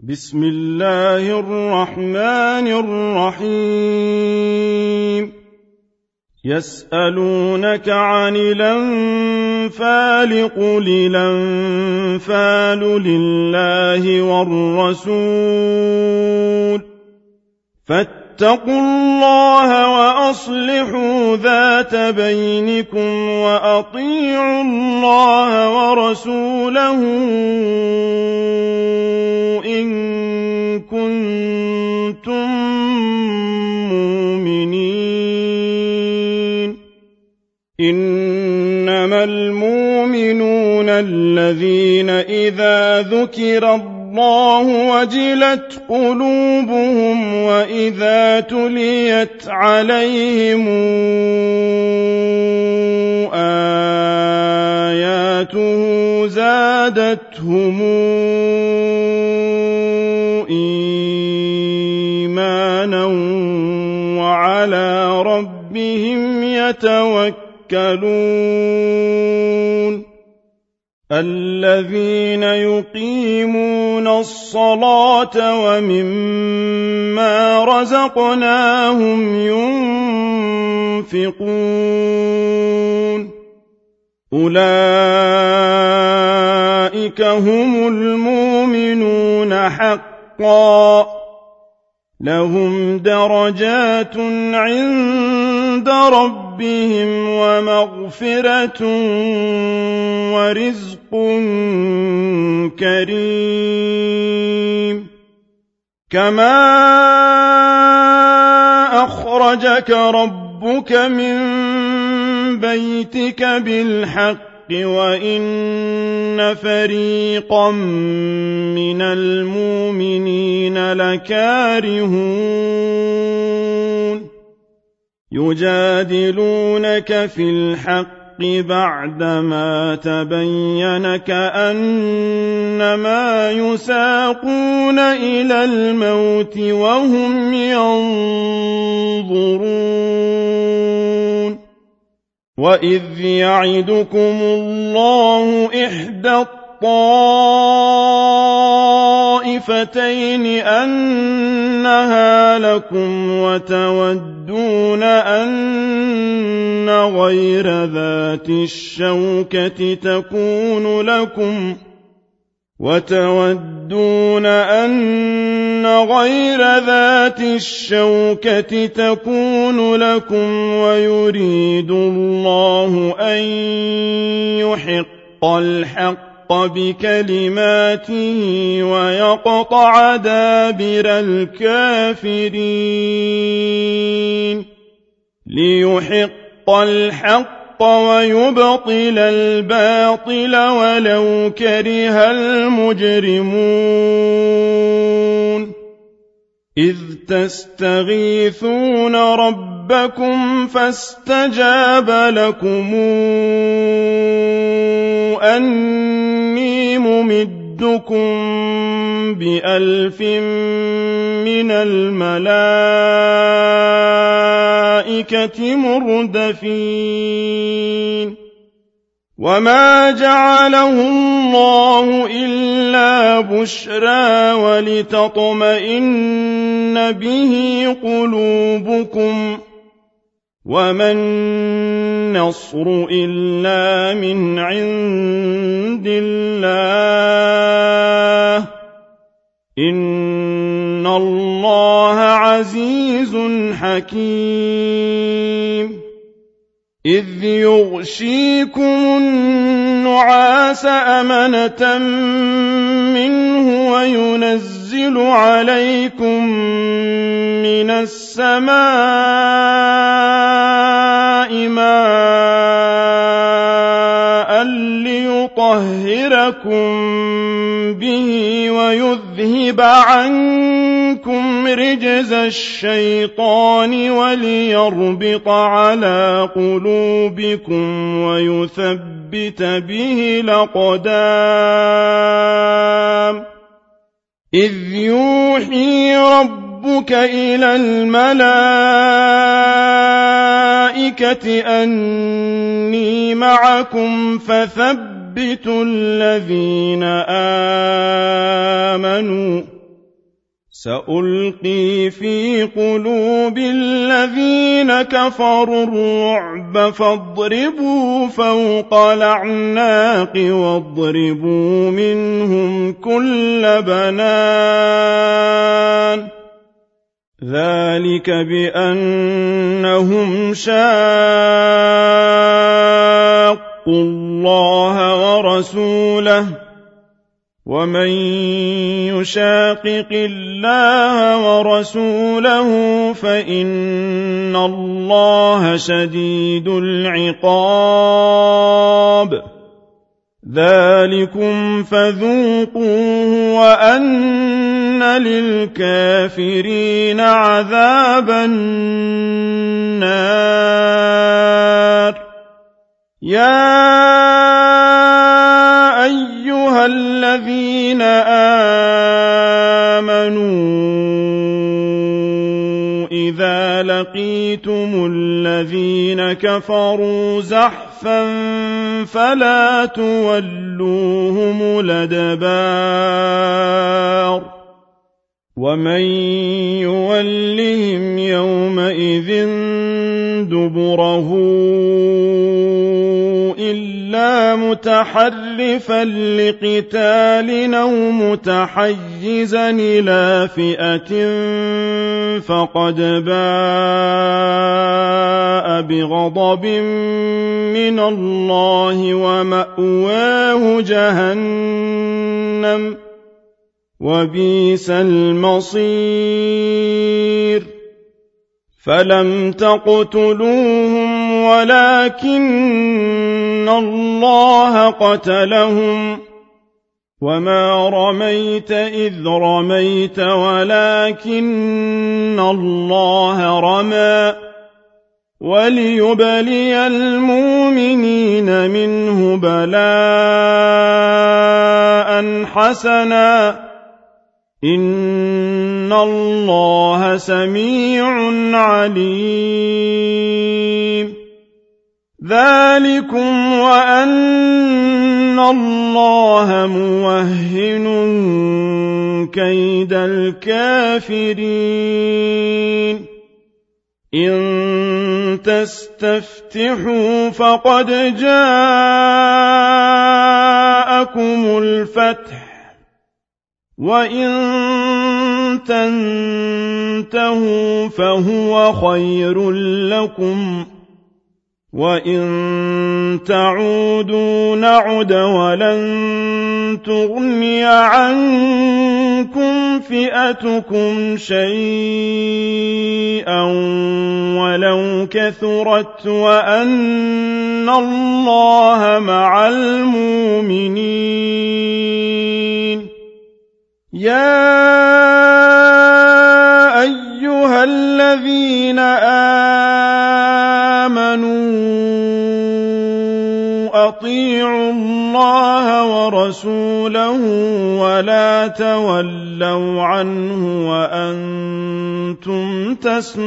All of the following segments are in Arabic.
بسم الله الرحمن الرحيم يسألونك عن الأنفال قل الأنفال لله والرسول فاتقوا الله وأصلحوا ذات بينكم وأطيعوا الله ورسوله إن كنتم مؤمنين إنما المؤمنون الذين إذا ذكر الله وجلت قلوبهم وإذا تليت عليهم آياته زادتهم إيمانا وعلى ربهم يتوكلون الذين يقيمون الصلاة ومما رزقناهم ينفقون أولئك هم المؤمنون حقا لهم درجات عند ربهم ومغفرة ورزق كريم كما أخرجك ربك من بيتك بالحق وإن فريقا من المؤمنين لكارهون يجادلونك في الحق بعدما تبين كأنما يساقون إلى الموت وهم ينظرون وإذ يعدكم الله إحدى الطائفتين أنها لكم وتودون أن غير ذات الشوكة تكون لكم ويريد الله أن يحق الحق بكلماته ويقطع دابر الكافرين ليحق الحق ويبطل الباطل ولو كره المجرمون إذ تستغيثون ربكم فاستجاب لكم أني ممدكم ب1000 من الملائكة مردفين وما جعله الله إلا بشرى ولتطمئن به قلوبكم وما النصر إلا من عند الله إن الله عزيز حكيم إذ يغشيكم النعاس أمنة منه وينزل عليكم من السماء ماء ليطهركم به ويذهب عنكم رجز الشيطان وليربط على قلوبكم ويثبت به الأقدام إذ يوحي ربك إلى الملائكة أني معكم فثبتوا الذين آمنوا سألقي في قلوب الذين كفروا الرعب فاضربوا فوق الأعناق واضربوا منهم كل بنان ذلك بأنهم شاقوا الله ورسوله ومن يشاقق الله ورسوله فإن الله شديد العقاب ذلكم فذوقوه وأن للكافرين عذاب النار يا أيها الذين آمنوا إذا لقيتم الذين كفروا زحفا فلا تولوهم الأدبار ومن يولهم يومئذ دبره إلا متحرفا لقتال أو متحيزا إلى فئة فقد باء بغضب من الله ومأواه جهنم وبئس المصير فلم تقتلوهم ولكن الله قتلهم وما رميت إذ رميت ولكن الله رمى وليبلي المؤمنين منه بلاء حسنا إن الله سميع عليم ذلكم وأن الله موهن كيد الكافرين إن تستفتحوا فقد جاءكم الفتح وإن تنتهوا فهو خير لكم وإن تعودوا نعد ولن تغني عنكم فئتكم شيئا ولو كثرت وأن الله مع المؤمنين يا أيها الذين آمنوا أطيعوا الله ورسوله ولا تولوا عنه وأنتم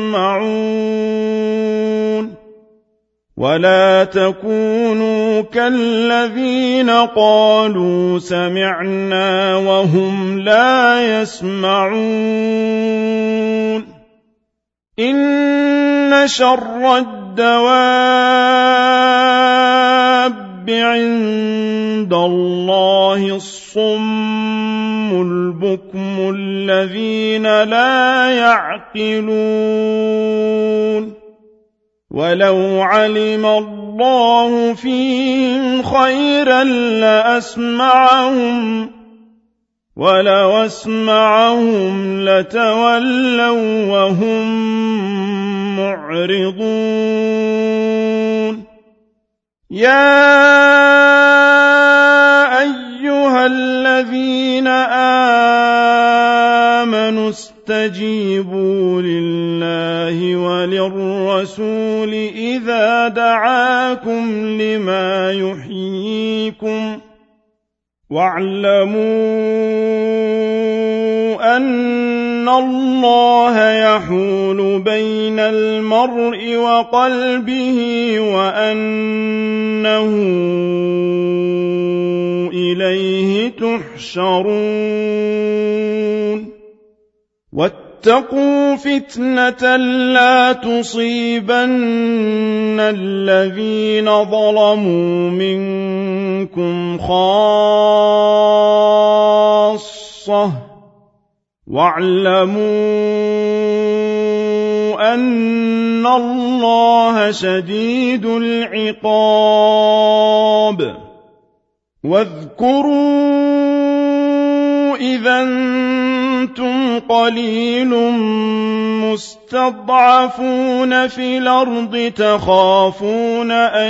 تسمعون ولا تكونوا كالذين قالوا سمعنا وهم لا يسمعون إن شر الدواب عند الله الصم البكم الذين لا يعقلون ولو علم الله فيهم خيرا لأسمعهم ولو أسمعهم لتولوا وهم معرضون يا أيها الذين آمنوا استجيبوا لله وللرسول إذا دعاكم لما يحييكم واعلموا أن الله يحول بين المرء وقلبه وأنه إليه تحشرون واتقوا فتنة لا تصيبن الذين ظلموا منكم خاصة واعلموا أن الله شديد العقاب واذكروا إذا أنتم قليل مستضعفون في الأرض تخافون أن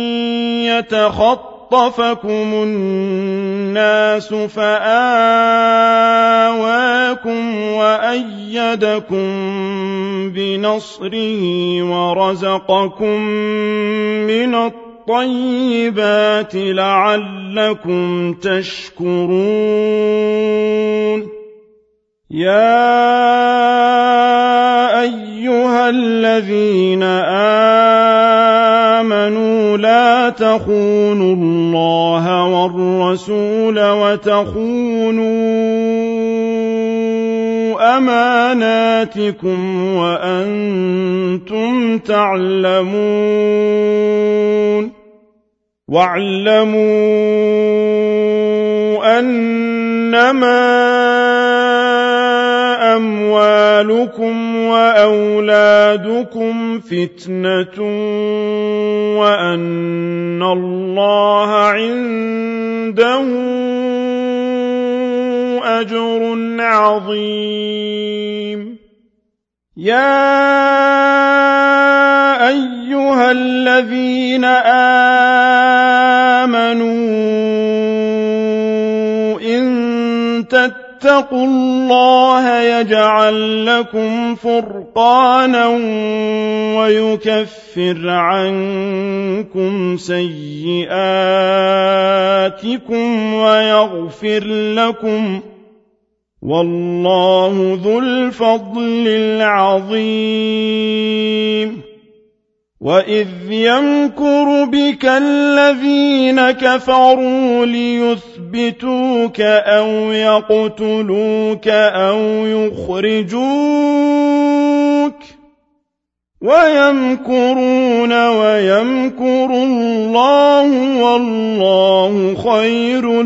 يتخطفكم الناس فآواكم وأيدكم بنصره ورزقكم من الطيبات لعلكم تشكرون يا أيها الذين آمنوا لا تخونوا الله والرسول وتخونوا أماناتكم وأنتم تعلمون واعلموا أنما أموالكم وأولادكم فتنة وأن الله عنده أجر عظيم يا أيها الذين آمنوا إن اتقوا الله يجعل لكم فرقانا ويكفر عنكم سيئاتكم ويغفر لكم والله ذو الفضل العظيم وإذ يمكر بك الذين كفروا ليثبتوك أو يقتلوك أو يخرجوك ويمكرون ويمكر الله والله خير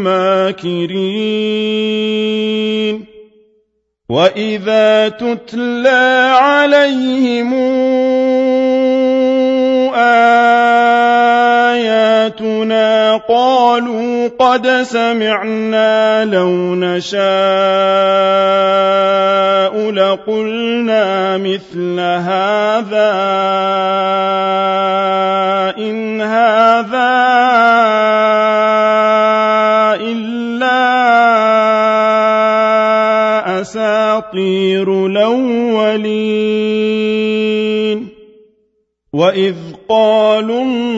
الماكرين وإذا تتلى عليهم آياتنا قالوا قد سمعنا لو نشاء لقلنا مثل هذا إن هذا إلا أساطير الأولين وإذ قالوا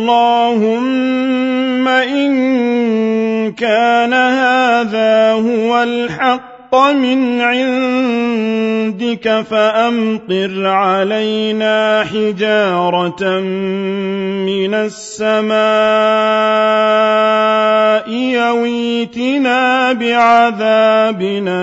اللهم إن كان هذا هو الحق من عندك فأمطر علينا حجارة من السماء يويتنا بعذاب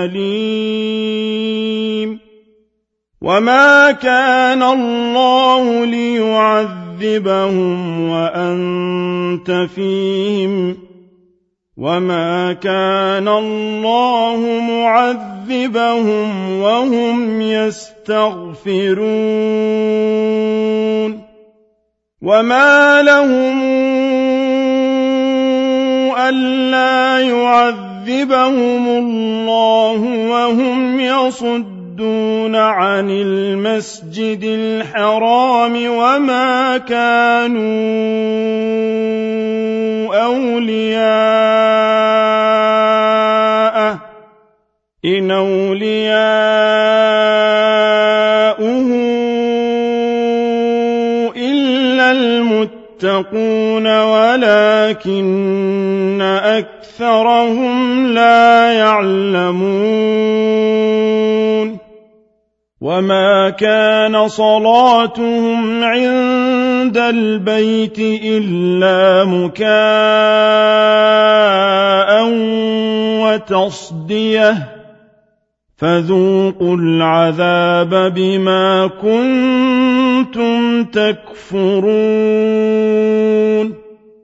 أليم وما كان الله ليعذبهم وأنت فيهم وما كان الله معذبهم وهم يستغفرون وما لهم ألا يعذبهم الله وهم يصدون عن المسجد الحرام وما كانوا أولياءه إن أولياؤه إلا المتقون ولكن أكثرهم لا يعلمون وما كان صلاتهم عند البيت إلا مكاء وتصديه فذوقوا العذاب بما كنتم تكفرون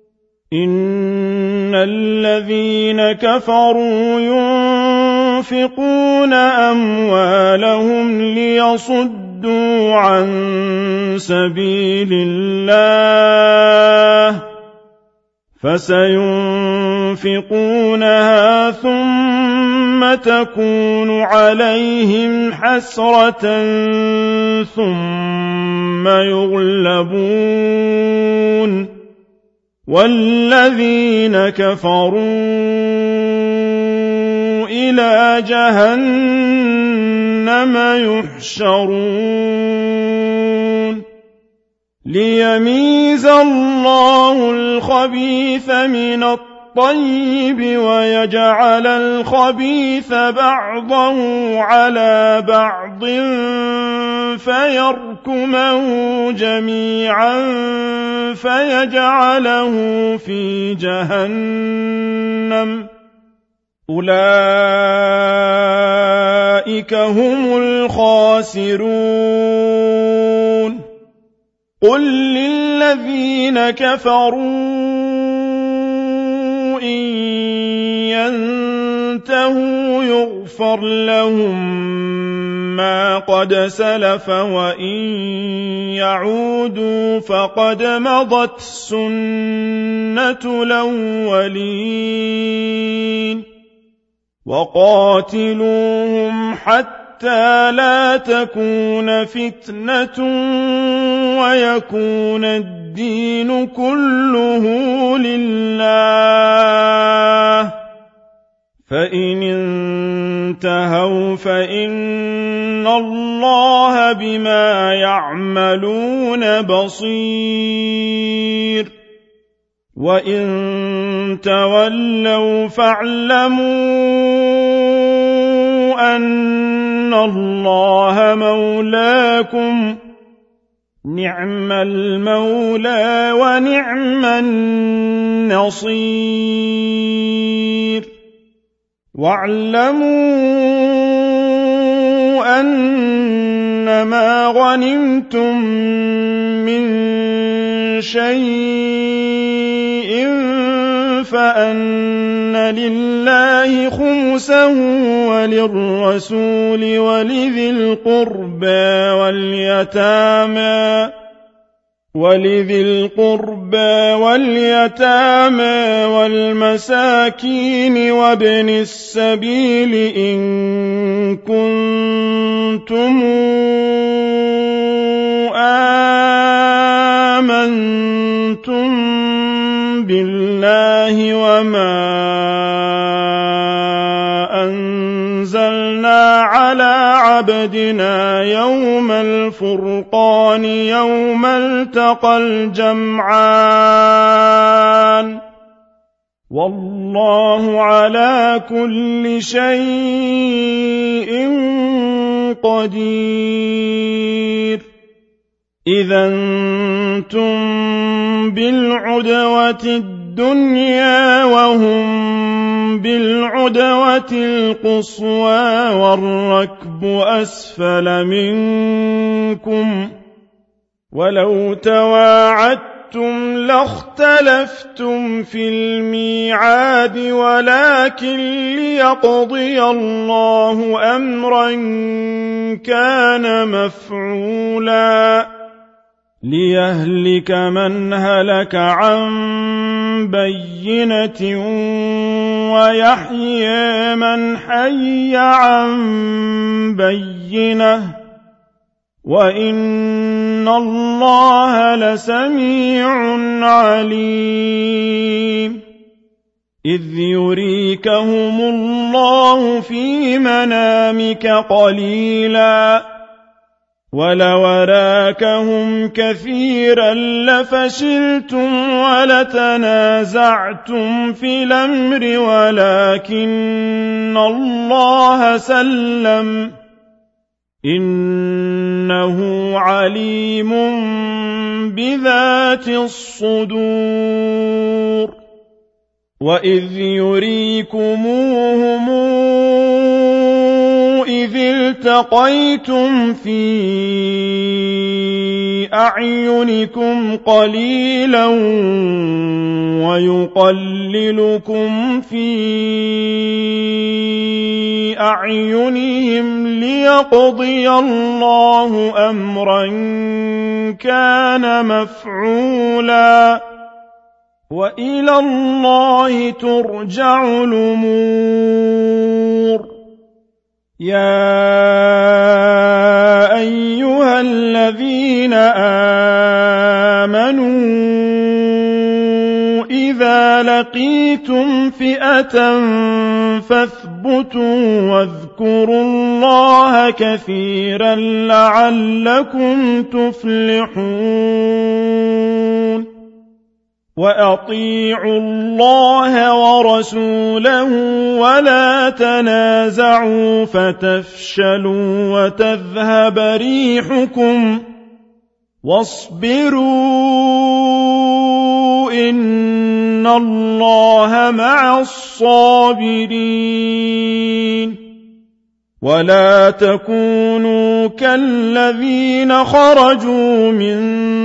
إن الذين كفروا ينفقون أموالهم ليصدوا عن سبيل الله فسينفقونها ثم تكون عليهم حسرة ثم يغلبون والذين كفروا إلى جهنم يحشرون ليميز الله الخبيث من الطيب ويجعل الخبيث بعضه على بعض فيركمه جميعا فيجعله في جهنم أولئك هم الخاسرون قل للذين كفروا إن ينتهوا يغفر لهم ما قد سلف وإن يعودوا فقد مضت سنة الأولين وقاتلوهم حتى لا تكون فتنة ويكون الدين كله لله فإن انتهوا فإن الله بما يعملون بصير وإن تولوا فاعلموا أن الله مولاكم نعم المولى ونعم النصير واعلموا أنما غنمتم من شيء فأن لله خمسه وللرسول ولذي القربى واليتامى والمساكين وابن السبيل إن كنتم آمنتم بالله وما أنزلنا على عبدنا يوم الفرقان يوم التقى الجمعان والله على كل شيء قدير إذا أنتم بالعدوة الدنيا وهم بالعدوة القصوى والركب أسفل منكم ولو تواعدتم لاختلفتم في الميعاد ولكن ليقضي الله أمرا كان مفعولا ليهلك من هلك عن بينة ويحيي من حي عن بينة وإن الله لسميع عليم إذ يريكهم الله في منامك قليلا ولو أراكهم كثيرا لفشلتم ولتنازعتم في الأمر ولكن الله سلم إنه عليم بذات الصدور وإذ يريكموهم إذ التقيتم في أعينكم قليلا ويقللكم في أعينهم ليقضي الله أمرا كان مفعولا وإلى الله ترجع الأمور. يا أيها الذين آمنوا إذا لقيتم فئة فاثبتوا واذكروا الله كثيرا لعلكم تفلحون. وأطيعوا الله ورسوله ولا تنازعوا فتفشلوا وتذهب ريحكم واصبروا إن الله مع الصابرين. ولا تكونوا كالذين خرجوا من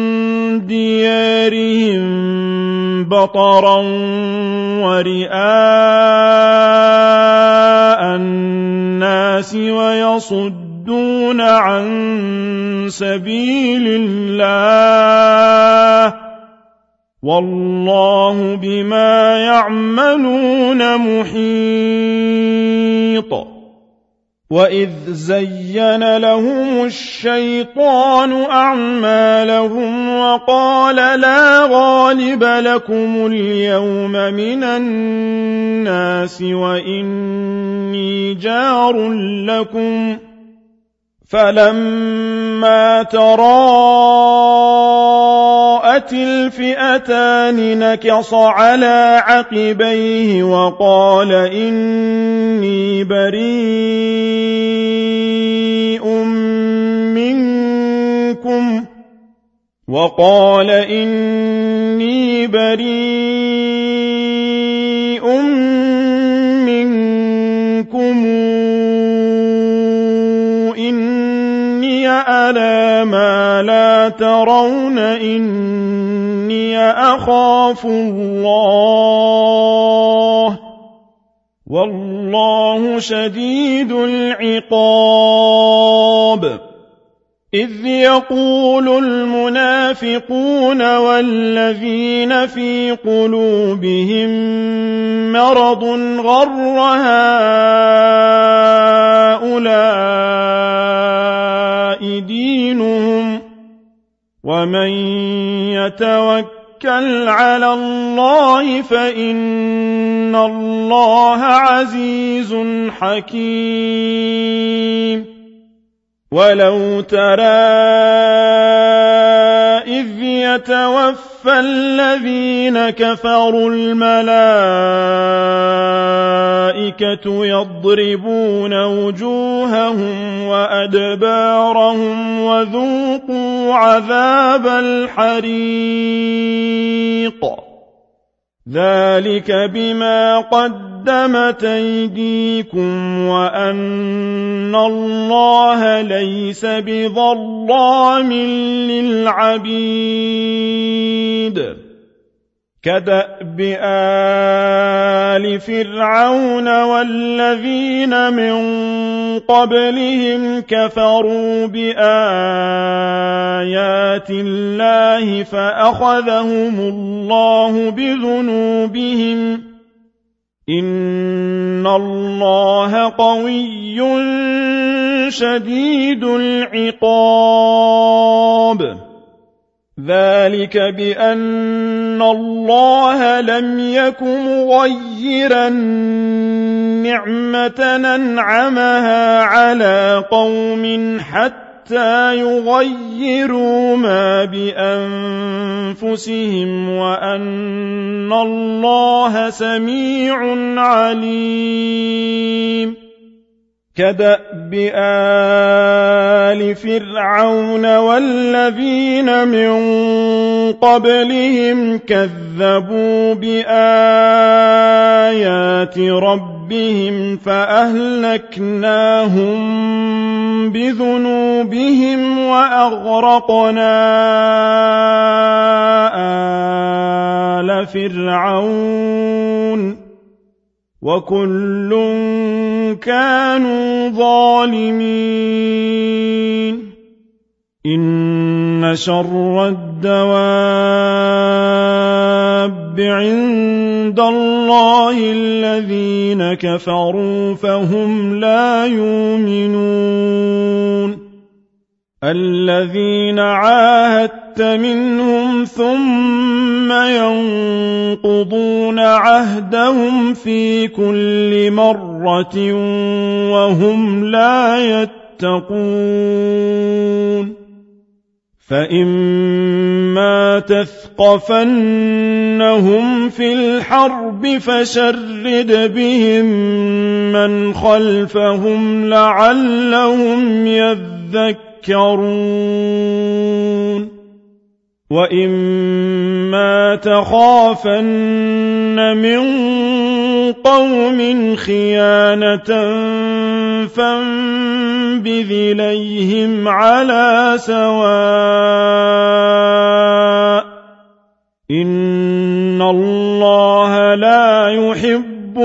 ديارهم بطرا ورئاء الناس ويصدون عن سبيل الله والله بما يعملون محيط. وإذ زين لهم الشيطان أعمالهم وقال لا غالب لكم اليوم من الناس وإني جار لكم فلما تراءت الفئتان نكص على عقبيه وقال إني بريء منكم إني أرى ما لا ترون إني أخاف الله والله شديد العقاب. إذ يقول المنافقون والذين في قلوبهم مرض غر هؤلاء دينهم ومن يتوكل على الله فإن الله عزيز حكيم. ولو ترى إذ يتوفى الذين كفروا الملائكة يضربون وجوههم وأدبارهم وذوقوا عذاب الحريق ذلك بما قدمت أيديكم وأن الله ليس بظلام للعبيد. كدأب آل فرعون والذين من قبلهم كفروا بآيات الله فأخذهم الله بذنوبهم إن الله قوي شديد العقاب. ذلك بأن الله لم يك مغيرا نعمة أنعمها على قوم حتى يغيروا ما بأنفسهم وأن الله سميع عليم. كدأب آل فرعون والذين من قبلهم كذبوا بآيات ربهم ربهم فأهلكناهم بذنوبهم وأغرقنا آل فرعون وكل كانوا ظالمين إن شر الدواب عند الله الذين كفروا فهم لا يؤمنون الذين عاهدت منهم ثم ينقضون عهدهم في كل مرة وهم لا يتقون فإما تثقفنهم في الحرب فشرد بهم من خلفهم لعلهم يذكرون وإما تخافن من قوم خيانة فانبذ إليهم على سواء إن الله لا يحب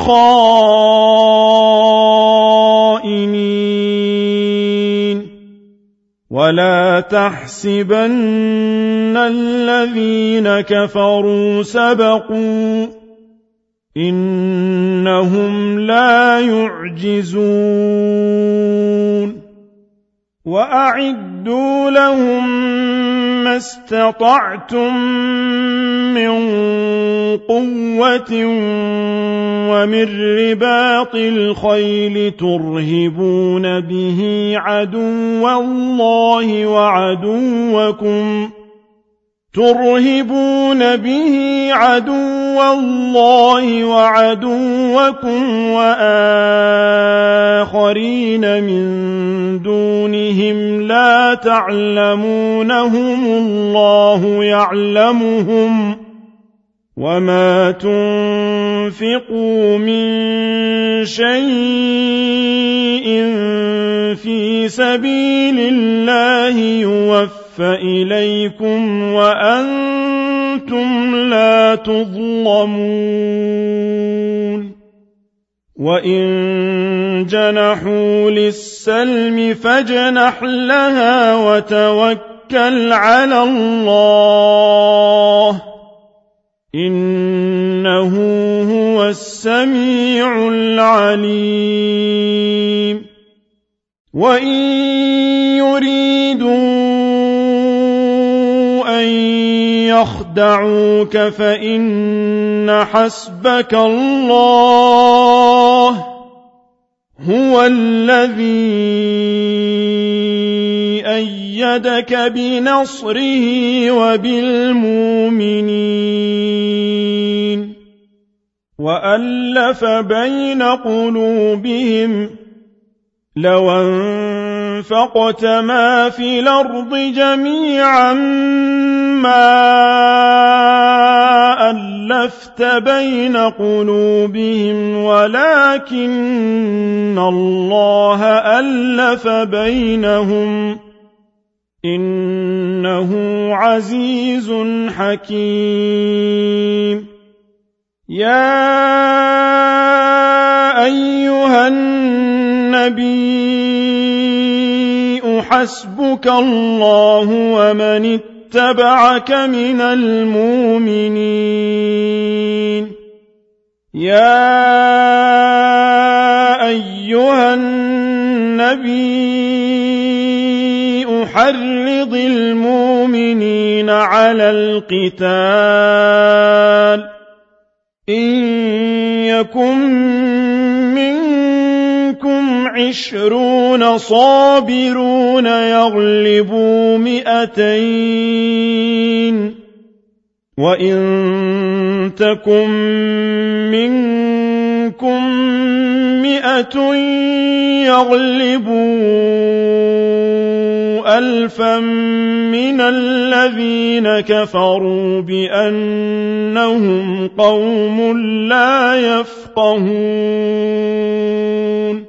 الخائنين ولا تحسبن الذين كفروا سبقوا إنهم لا يعجزون وأعدوا لهم ما استطعتم من قوة ومن رباط الخيل ترهبون به عدو الله وعدوكم وآخرين من دونهم لا تعلمونهم الله يعلمهم وما تنفقوا من شيء في سبيل الله يوفى إليكم وأنتم لا تظلمون وإن جنحوا للسلم فاجنح لها وتوكل على الله إنه هو السميع العليم وإن يريدوا أن يخدعوك فإن حسبك الله هو الذي أيدك بنصره وبالمؤمنين وألف بين قلوبهم لو أنفقت ما في الأرض جميعا ما ألفت بين قلوبهم ولكن الله ألف بينهم إنه عزيز حكيم يا أيها النبي حسبك الله ومن اتبعك من المؤمنين يا أيها النبي حرض المؤمنين على القتال إن يكن منكم 20 صابرون يغلبوا 200 وإن تكن منكم منكم 100 يغلبوا 1000 من الذين كفروا بأنهم قوم لا يفقهون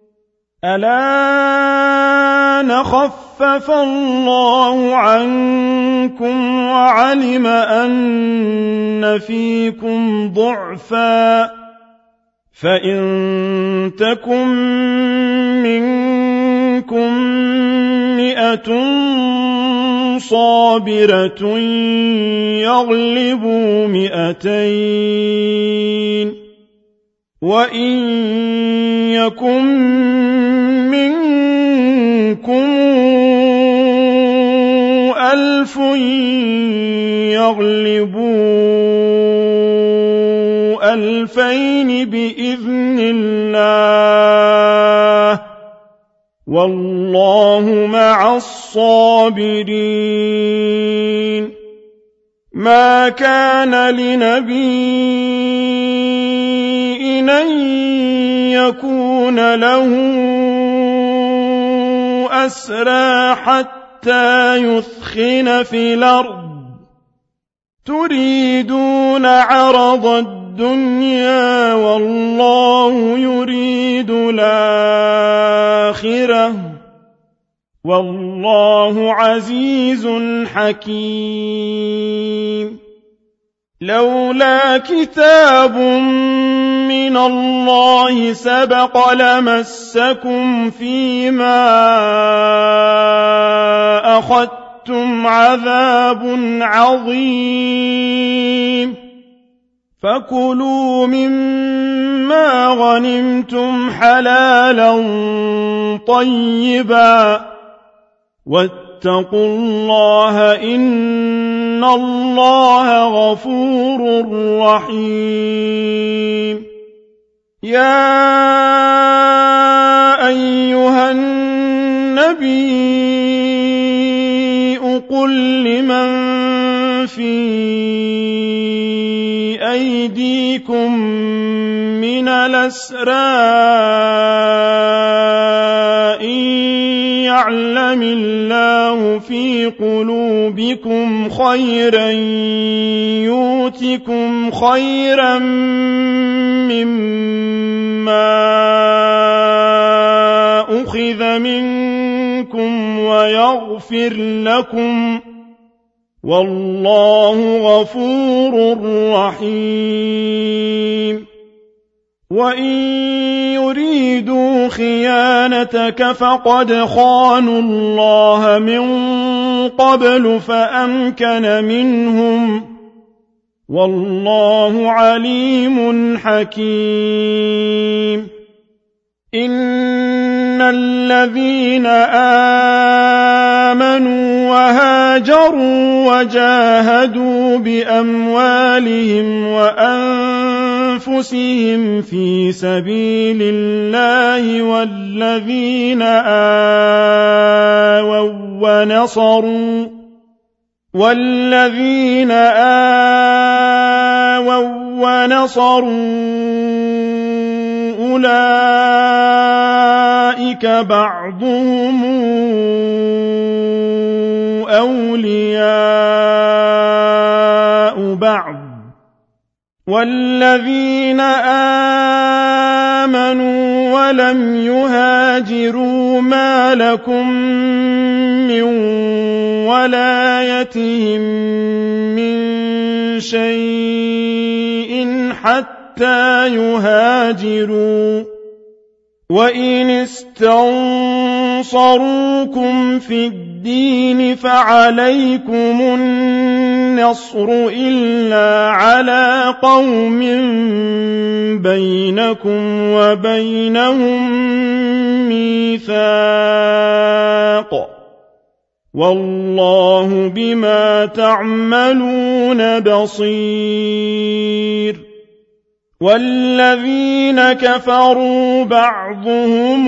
الآن خفف الله عنكم وعلم أن فيكم ضعفا فإن تكن منكم 100 صابرة يغلبوا 200 وإن يكن منكم 1000 يغلبوا 2000 بإذن الله والله مع الصابرين ما كان لنبي أن يكون له أسرى حتى يثخن في الأرض تريدون عرض الدنيا والله يريد الآخرة والله عزيز حكيم لولا كتاب من الله سبق لمسكم فيما أخذتم عذاب عظيم فكلوا مما غنمتم حلالا طيبا واتقوا الله إن الله غفور رحيم يا أيها النبي قل لمن في أيديكم من الأسرى يعلم الله في قلوبكم خيرا يؤتكم خيرا مما أخذ منكم ويغفر لكم والله غفور رحيم وإن يريدوا خيانتك فقد خانوا الله من قبل فأمكن منهم والله عليم حكيم إن الذين آمنوا وهاجروا وجاهدوا بأموالهم وأنفسهم في سبيل الله والذين آووا ونصروا أولئك بعضهم أولياء بعض والذين آمنوا ولم يهاجروا ما لكم من ولايتهم من شيء حتى يهاجروا وإن استنصروكم في الدين فعليكم النصر إلا على قوم بينكم وبينهم ميثاق والله بما تعملون بصير والذين كفروا بعضهم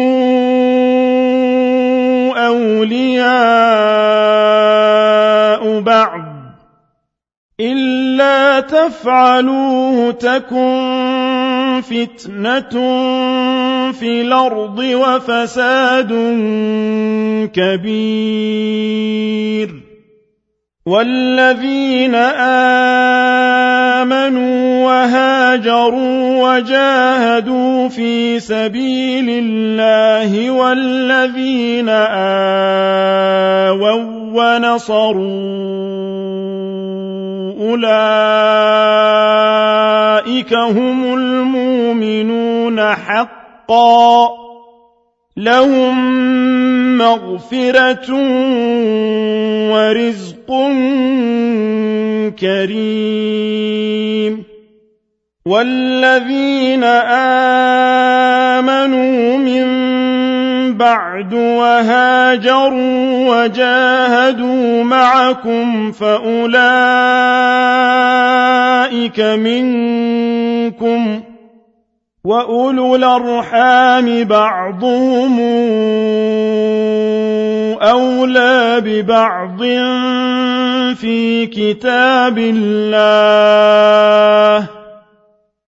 أولياء بعض إلا تفعلوه تكن فتنة في الأرض وفساد كبير والذين آمنوا وهاجروا وجاهدوا في سبيل الله والذين آووا ونصروا أولئك هم المؤمنون حقا لهم مغفرة ورزق كريم والذين آمنوا من بعد وهاجروا وجاهدوا معكم فأولئك منكم وأولو الأرحام بعضهم أولى ببعض في كتاب الله